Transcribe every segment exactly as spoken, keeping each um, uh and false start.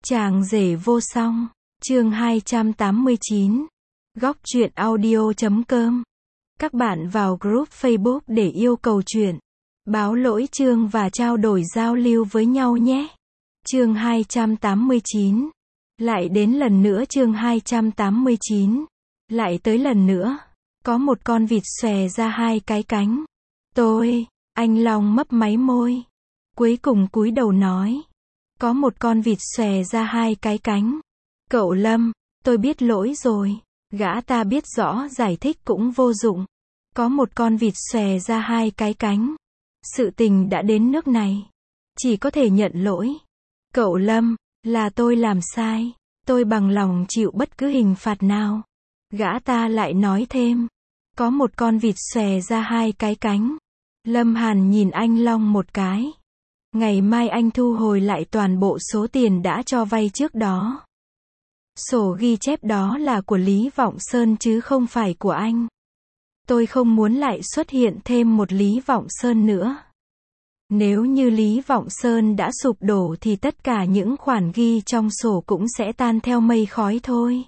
Chàng rể vô song, chương hai trăm tám mươi chín. Góc truyện audio chấm com. Các bạn vào group Facebook để yêu cầu truyện, báo lỗi chương và trao đổi giao lưu với nhau nhé. Chương hai trăm tám mươi chín. Lại đến lần nữa chương hai trăm tám mươi chín. Lại tới lần nữa. Có một con vịt xòe ra hai cái cánh. Tôi, anh Long mấp máy môi. Cuối cùng cúi đầu nói. Có một con vịt xòe ra hai cái cánh. Cậu Lâm, tôi biết lỗi rồi. Gã ta biết rõ giải thích cũng vô dụng. Có một con vịt xòe ra hai cái cánh. Sự tình đã đến nước này. Chỉ có thể nhận lỗi. Cậu Lâm, là tôi làm sai. Tôi bằng lòng chịu bất cứ hình phạt nào. Gã ta lại nói thêm. Có một con vịt xòe ra hai cái cánh. Lâm Hàn nhìn anh Long một cái. Ngày mai anh thu hồi lại toàn bộ số tiền đã cho vay trước đó. Sổ ghi chép đó là của Lý Vọng Sơn chứ không phải của anh. Tôi không muốn lại xuất hiện thêm một Lý Vọng Sơn nữa. Nếu như Lý Vọng Sơn đã sụp đổ thì tất cả những khoản ghi trong sổ cũng sẽ tan theo mây khói thôi.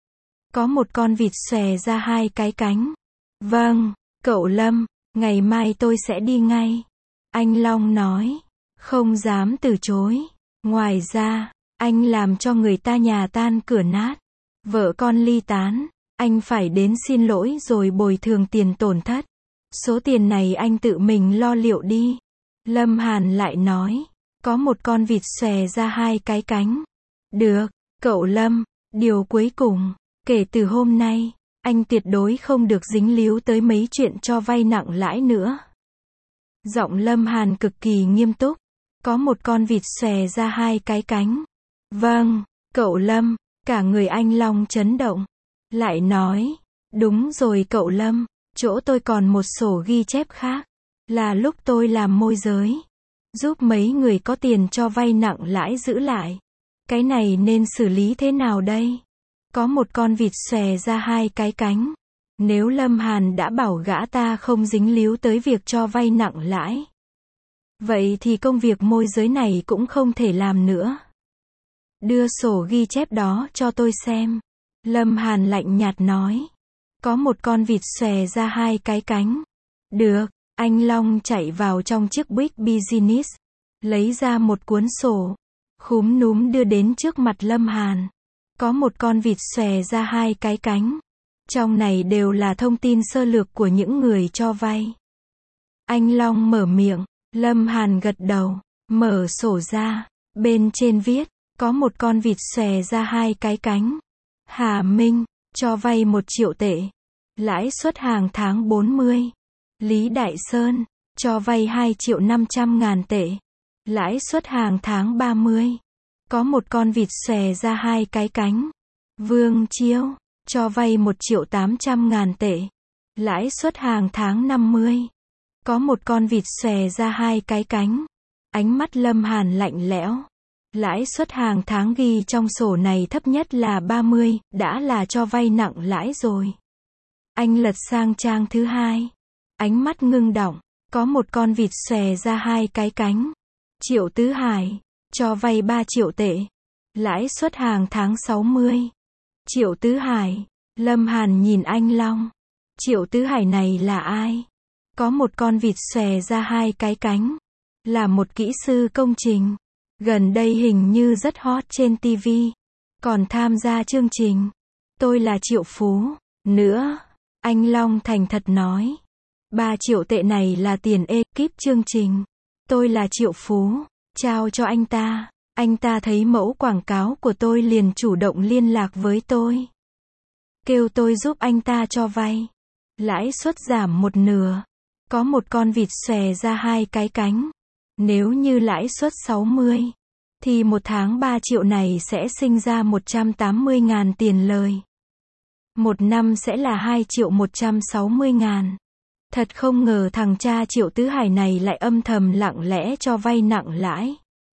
Có một con vịt xòe ra hai cái cánh. Vâng, cậu Lâm, ngày mai tôi sẽ đi ngay. Anh Long nói. Không dám từ chối. Ngoài ra, anh làm cho người ta nhà tan cửa nát. Vợ con ly tán. Anh phải đến xin lỗi rồi bồi thường tiền tổn thất. Số tiền này anh tự mình lo liệu đi. Lâm Hàn lại nói. Có một con vịt xòe ra hai cái cánh. Được, cậu Lâm. Điều cuối cùng, kể từ hôm nay, anh tuyệt đối không được dính líu tới mấy chuyện cho vay nặng lãi nữa. Giọng Lâm Hàn cực kỳ nghiêm túc. Có một con vịt xòe ra hai cái cánh. Vâng, cậu Lâm. Cả người anh Long chấn động. Lại nói. Đúng rồi cậu Lâm. Chỗ tôi còn một sổ ghi chép khác. Là lúc tôi làm môi giới. Giúp mấy người có tiền cho vay nặng lãi giữ lại. Cái này nên xử lý thế nào đây? Có một con vịt xòe ra hai cái cánh. Nếu Lâm Hàn đã bảo gã ta không dính líu tới việc cho vay nặng lãi. Vậy thì công việc môi giới này cũng không thể làm nữa. Đưa sổ ghi chép đó cho tôi xem. Lâm Hàn lạnh nhạt nói. Có một con vịt xòe ra hai cái cánh. Được, anh Long chạy vào trong chiếc Big Business. Lấy ra một cuốn sổ. Khúm núm đưa đến trước mặt Lâm Hàn. Có một con vịt xòe ra hai cái cánh. Trong này đều là thông tin sơ lược của những người cho vay. Anh Long mở miệng. Lâm Hàn gật đầu, mở sổ ra, bên trên viết, có một con vịt xòe ra hai cái cánh. Hà Minh, cho vay một triệu tệ. Lãi suất hàng tháng bốn mươi. Lý Đại Sơn, cho vay hai triệu năm trăm ngàn tệ. Lãi suất hàng tháng ba mươi. Có một con vịt xòe ra hai cái cánh. Vương Chiêu, cho vay một triệu tám trăm ngàn tệ. Lãi suất hàng tháng năm mươi. Có một con vịt xòe ra hai cái cánh. Ánh mắt Lâm Hàn lạnh lẽo. Lãi suất hàng tháng ghi trong sổ này thấp nhất là ba mươi, đã là cho vay nặng lãi rồi. Anh lật sang trang thứ hai. Ánh mắt ngưng đọng. Có một con vịt xòe ra hai cái cánh. Triệu Tứ Hải, cho vay ba triệu tệ. Lãi suất hàng tháng sáu mươi. Triệu Tứ Hải. Lâm Hàn nhìn anh Long. Triệu Tứ Hải này là ai? Có một con vịt xòe ra hai cái cánh. Là một kỹ sư công trình. Gần đây hình như rất hot trên ti vi. Còn tham gia chương trình. Tôi là Triệu Phú. Nữa. Anh Long thành thật nói. Ba triệu tệ này là tiền ekip chương trình. Tôi là Triệu Phú. Trao cho anh ta. Anh ta thấy mẫu quảng cáo của tôi liền chủ động liên lạc với tôi. Kêu tôi giúp anh ta cho vay. Lãi suất giảm một nửa. Có một con vịt xòe ra hai cái cánh. Nếu như lãi suất sáu mươi, thì một tháng ba triệu này sẽ sinh ra một trăm tám mươi ngàn tiền lời. Một năm sẽ là hai triệu một trăm sáu mươi ngàn. Thật không ngờ thằng cha Triệu Tứ Hải này lại âm thầm lặng lẽ cho vay nặng lãi.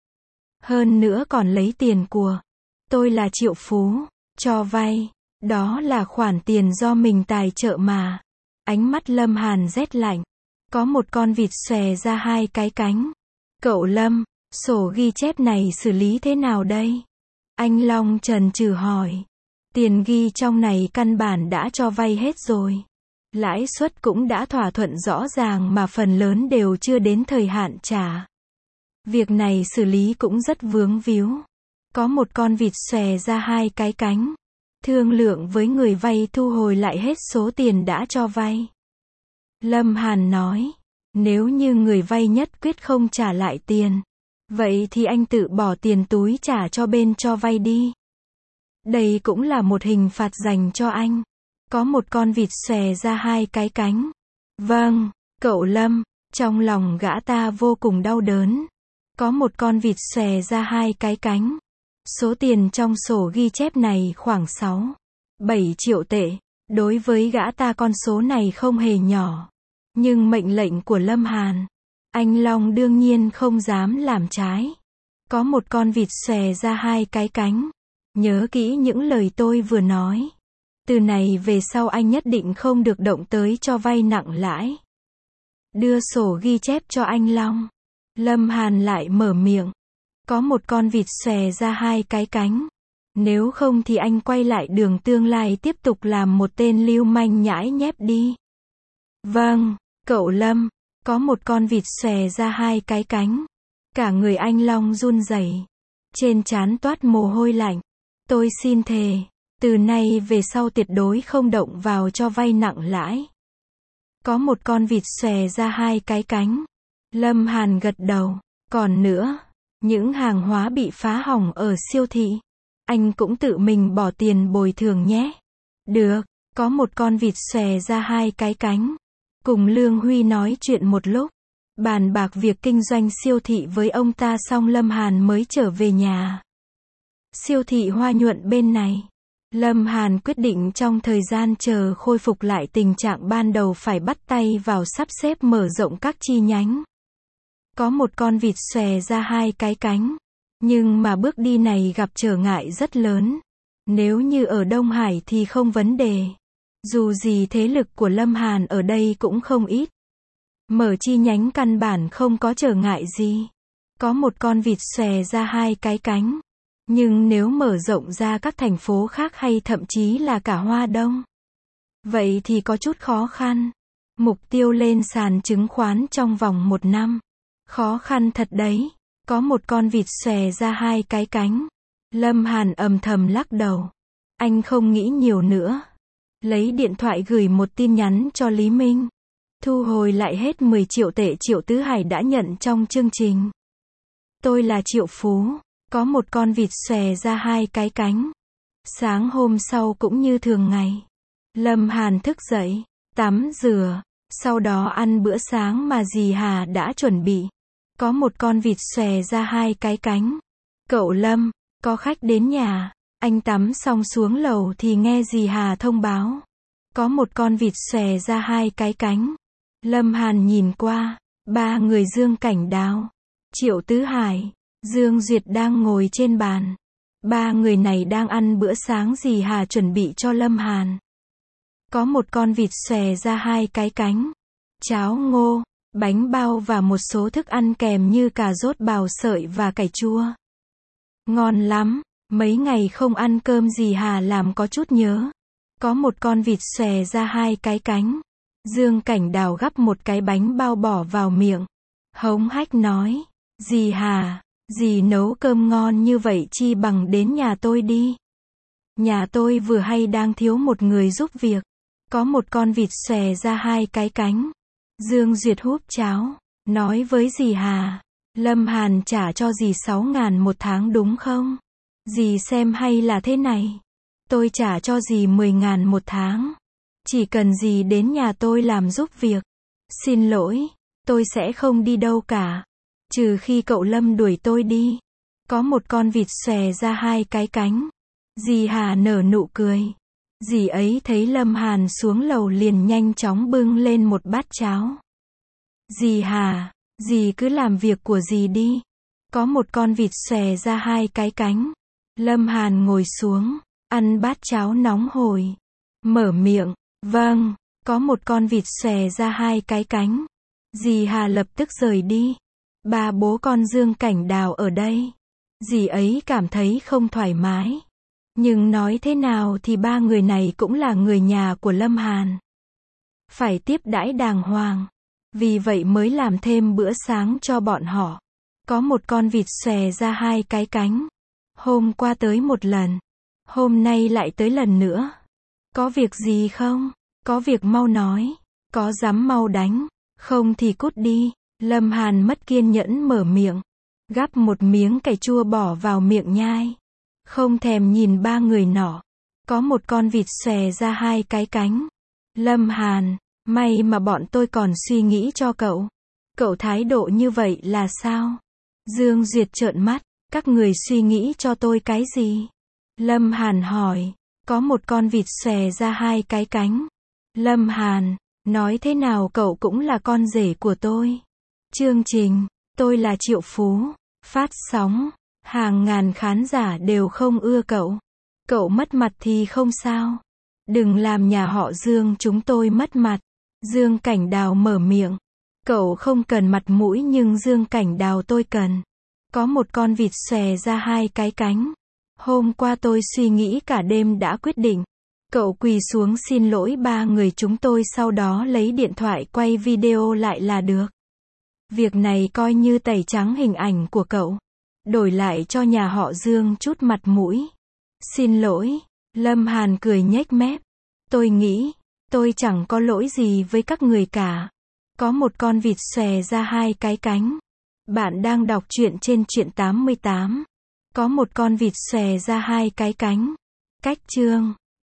Hơn nữa còn lấy tiền của tôi là Triệu Phú, cho vay. Đó là khoản tiền do mình tài trợ mà. Ánh mắt Lâm Hàn rét lạnh. Có một con vịt xòe ra hai cái cánh. Cậu Lâm, sổ ghi chép này xử lý thế nào đây? Anh Long chần chừ hỏi. Tiền ghi trong này căn bản đã cho vay hết rồi. Lãi suất cũng đã thỏa thuận rõ ràng mà phần lớn đều chưa đến thời hạn trả. Việc này xử lý cũng rất vướng víu. Có một con vịt xòe ra hai cái cánh. Thương lượng với người vay thu hồi lại hết số tiền đã cho vay. Lâm Hàn nói, nếu như người vay nhất quyết không trả lại tiền, vậy thì anh tự bỏ tiền túi trả cho bên cho vay đi. Đây cũng là một hình phạt dành cho anh. Có một con vịt xòe ra hai cái cánh. Vâng, cậu Lâm, trong lòng gã ta vô cùng đau đớn. Có một con vịt xòe ra hai cái cánh. Số tiền trong sổ ghi chép này khoảng sáu, bảy triệu tệ. Đối với gã ta con số này không hề nhỏ. Nhưng mệnh lệnh của Lâm Hàn, anh Long đương nhiên không dám làm trái. Có một con vịt xòe ra hai cái cánh. Nhớ kỹ những lời tôi vừa nói. Từ này về sau anh nhất định không được động tới cho vay nặng lãi. Đưa sổ ghi chép cho anh Long. Lâm Hàn lại mở miệng. Có một con vịt xòe ra hai cái cánh. Nếu không thì anh quay lại đường tương lai tiếp tục làm một tên lưu manh nhãi nhép đi. Vâng, cậu Lâm. Có một con vịt xòe ra hai cái cánh. Cả người anh Long run rẩy. Trên trán toát mồ hôi lạnh. Tôi xin thề, từ nay về sau tuyệt đối không động vào cho vay nặng lãi. Có một con vịt xòe ra hai cái cánh. Lâm Hàn gật đầu. Còn nữa, những hàng hóa bị phá hỏng ở siêu thị, anh cũng tự mình bỏ tiền bồi thường nhé. Được, có một con vịt xòe ra hai cái cánh. Cùng Lương Huy nói chuyện một lúc, bàn bạc việc kinh doanh siêu thị với ông ta xong Lâm Hàn mới trở về nhà. Siêu thị Hoa Nhuận bên này, Lâm Hàn quyết định trong thời gian chờ khôi phục lại tình trạng ban đầu phải bắt tay vào sắp xếp mở rộng các chi nhánh. Có một con vịt xòe ra hai cái cánh, nhưng mà bước đi này gặp trở ngại rất lớn. Nếu như ở Đông Hải thì không vấn đề. Dù gì thế lực của Lâm Hàn ở đây cũng không ít. Mở chi nhánh căn bản không có trở ngại gì. Có một con vịt xòe ra hai cái cánh. Nhưng nếu mở rộng ra các thành phố khác hay thậm chí là cả Hoa Đông, vậy thì có chút khó khăn. Mục tiêu lên sàn chứng khoán trong vòng một năm. Khó khăn thật đấy. Có một con vịt xòe ra hai cái cánh. Lâm Hàn âm thầm lắc đầu. Anh không nghĩ nhiều nữa. Lấy điện thoại gửi một tin nhắn cho Lý Minh. Thu hồi lại hết mười triệu tệ Triệu Tứ Hải đã nhận trong chương trình. Tôi là Triệu Phú. Có một con vịt xòe ra hai cái cánh. Sáng hôm sau cũng như thường ngày. Lâm Hàn thức dậy, tắm rửa, sau đó ăn bữa sáng mà dì Hà đã chuẩn bị. Có một con vịt xòe ra hai cái cánh. Cậu Lâm, có khách đến nhà. Anh tắm xong xuống lầu thì nghe dì Hà thông báo. Có một con vịt xòe ra hai cái cánh. Lâm Hàn nhìn qua, ba người Dương Cảnh Đào, Triệu Tứ Hải, Dương Duyệt đang ngồi trên bàn. Ba người này đang ăn bữa sáng dì Hà chuẩn bị cho Lâm Hàn. Có một con vịt xòe ra hai cái cánh. Cháo ngô, bánh bao và một số thức ăn kèm như cà rốt bào sợi và cải chua. Ngon lắm, mấy ngày không ăn cơm dì Hà làm có chút nhớ. Có một con vịt xòe ra hai cái cánh. Dương Cảnh Đào gắp một cái bánh bao bỏ vào miệng. Hống hách nói, dì Hà, dì nấu cơm ngon như vậy chi bằng đến nhà tôi đi. Nhà tôi vừa hay đang thiếu một người giúp việc. Có một con vịt xòe ra hai cái cánh. Dương Duyệt húp cháo, nói với dì Hà, Lâm Hàn trả cho dì sáu ngàn một tháng đúng không? Dì xem hay là thế này. Tôi trả cho dì mười ngàn một tháng. Chỉ cần dì đến nhà tôi làm giúp việc. Xin lỗi, tôi sẽ không đi đâu cả. Trừ khi cậu Lâm đuổi tôi đi. Có một con vịt xòe ra hai cái cánh. Dì Hà nở nụ cười. Dì ấy thấy Lâm Hàn xuống lầu liền nhanh chóng bưng lên một bát cháo. Dì Hà, dì cứ làm việc của dì đi. Có một con vịt xòe ra hai cái cánh. Lâm Hàn ngồi xuống, ăn bát cháo nóng hổi. Mở miệng, vâng, có một con vịt xòe ra hai cái cánh. Dì Hà lập tức rời đi. Ba bố con Dương Cảnh Đào ở đây. Dì ấy cảm thấy không thoải mái. Nhưng nói thế nào thì ba người này cũng là người nhà của Lâm Hàn. Phải tiếp đãi đàng hoàng. Vì vậy mới làm thêm bữa sáng cho bọn họ. Có một con vịt xòe ra hai cái cánh. Hôm qua tới một lần. Hôm nay lại tới lần nữa. Có việc gì không? Có việc mau nói. Có dám mau đánh. Không thì cút đi. Lâm Hàn mất kiên nhẫn mở miệng. Gắp một miếng cải chua bỏ vào miệng nhai. Không thèm nhìn ba người nọ. Có một con vịt xòe ra hai cái cánh. Lâm Hàn, may mà bọn tôi còn suy nghĩ cho cậu. Cậu thái độ như vậy là sao? Dương Duyệt trợn mắt. Các người suy nghĩ cho tôi cái gì? Lâm Hàn hỏi. Có một con vịt xòe ra hai cái cánh. Lâm Hàn, nói thế nào cậu cũng là con rể của tôi. Chương trình, tôi là Triệu Phú. Phát sóng. Hàng ngàn khán giả đều không ưa cậu. Cậu mất mặt thì không sao. Đừng làm nhà họ Dương chúng tôi mất mặt. Dương Cảnh Đào mở miệng. Cậu không cần mặt mũi nhưng Dương Cảnh Đào tôi cần. Có một con vịt xòe ra hai cái cánh. Hôm qua tôi suy nghĩ cả đêm đã quyết định. Cậu quỳ xuống xin lỗi ba người chúng tôi sau đó lấy điện thoại quay video lại là được. Việc này coi như tẩy trắng hình ảnh của cậu. Đổi lại cho nhà họ Dương chút mặt mũi. Xin lỗi. Lâm Hàn cười nhếch mép. Tôi nghĩ, tôi chẳng có lỗi gì với các người cả. Có một con vịt xòe ra hai cái cánh. Bạn đang đọc truyện trên truyện tám mươi tám. Có một con vịt xòe ra hai cái cánh. Cách chương